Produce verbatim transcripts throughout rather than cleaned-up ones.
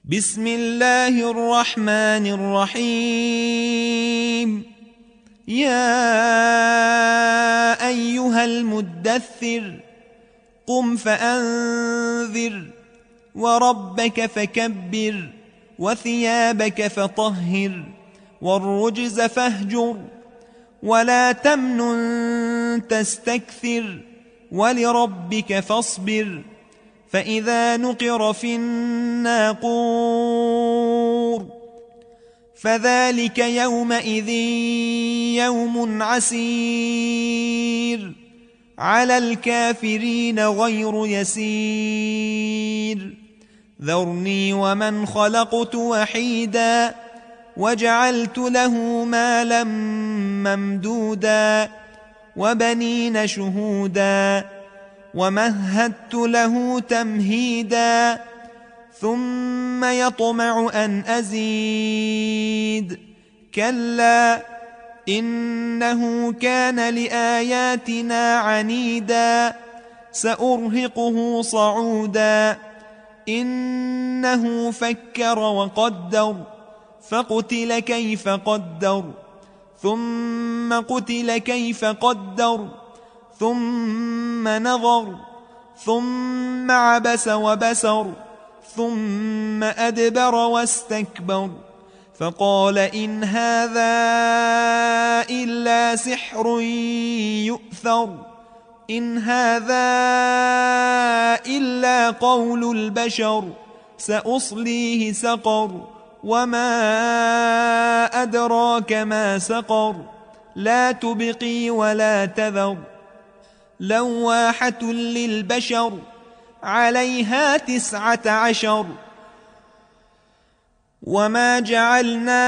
بسم الله الرحمن الرحيم. يا أيها المدثر قم فأنذر وربك فكبر وثيابك فطهر والرجز فاهجر ولا تمنن تستكثر ولربك فاصبر فإذا نقر في الناقور فذلك يومئذ يوم عسير على الكافرين غير يسير. ذرني ومن خلقت وحيدا وجعلت له مالا ممدودا وبنين شهودا ومهدت له تمهيدا ثم يطمع أن أزيد كلا إنه كان لآياتنا عنيدا سأرهقه صعودا إنه فكر وقدر فقتل كيف قدر ثم قتل كيف قدر ثم نظر ثم عبس وبسر ثم أدبر واستكبر فقال إن هذا إلا سحر يؤثر إن هذا إلا قول البشر سأصليه سقر وما أدراك ما سقر لا تبقي ولا تذر لواحة للبشر عليها تسعة عشر وما جعلنا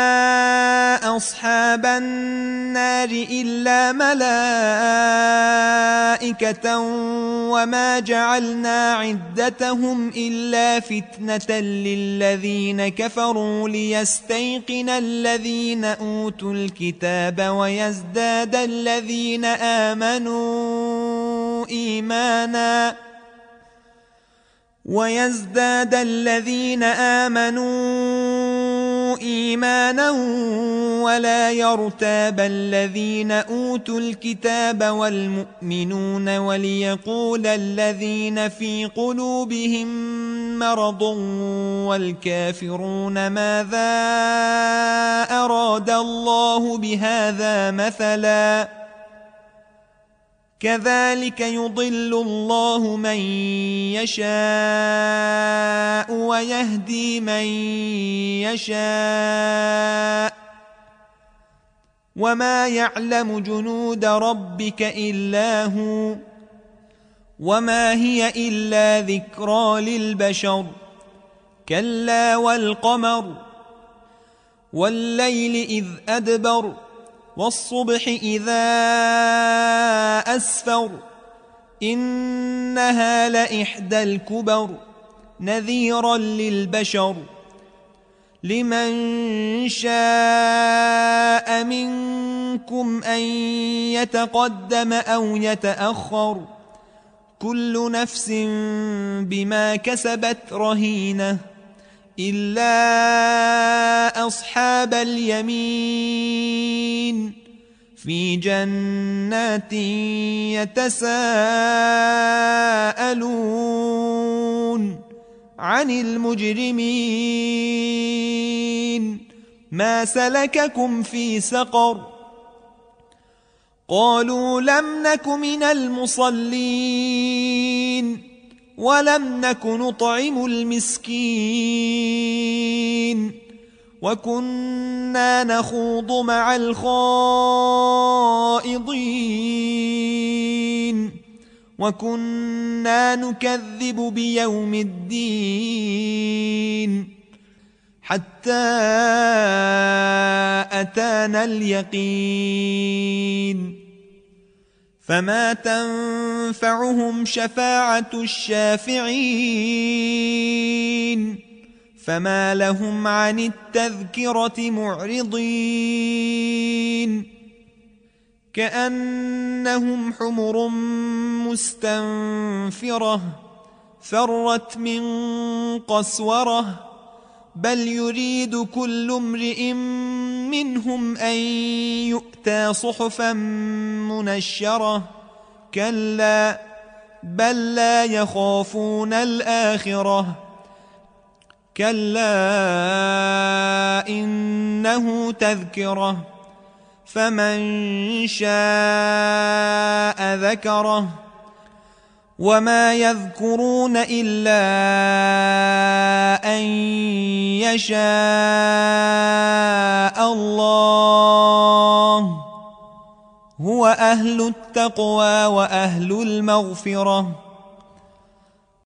أصحاب النار إلا ملائكة وما جعلنا عدتهم إلا فتنة للذين كفروا ليستيقن الذين أوتوا الكتاب ويزداد الذين آمنوا إيمانا ويزداد الذين آمنوا إيمانا ولا يرتاب الذين أوتوا الكتاب والمؤمنون وليقول الذين في قلوبهم مرض والكافرون ماذا أراد الله بهذا مثلا كذلك يضل الله من يشاء ويهدي من يشاء وما يعلم جنود ربك إلا هو وما هي إلا ذكرى للبشر كلا والقمر والليل إذ أدبر والصبح إذا أسفر إنها لإحدى الكبر نذيرا للبشر لمن شاء منكم أن يتقدم أو يتأخر كل نفس بما كسبت رهينة إلا أصحاب اليمين في جنات يتساءلون عن المجرمين ما سلككم في سقر قالوا لم نك من المصلين ولم نك نطعم المسكين وكنا نخوض مع الخائضين وكنا نكذب بيوم الدين حتى أتانا اليقين فما تنفعهم شفاعة الشافعين فما لهم عن التذكرة معرضين كأنهم حمر مستنفرة فرت من قسورة بل يريد كل امرئ منهم أن يؤتى صحفا منشرة كلا بل لا يخافون الآخرة كلا إنه تذكرة فمن شاء ذكره وما يذكرون إلا أن يشاء الله هو أهل التقوى وأهل المغفرة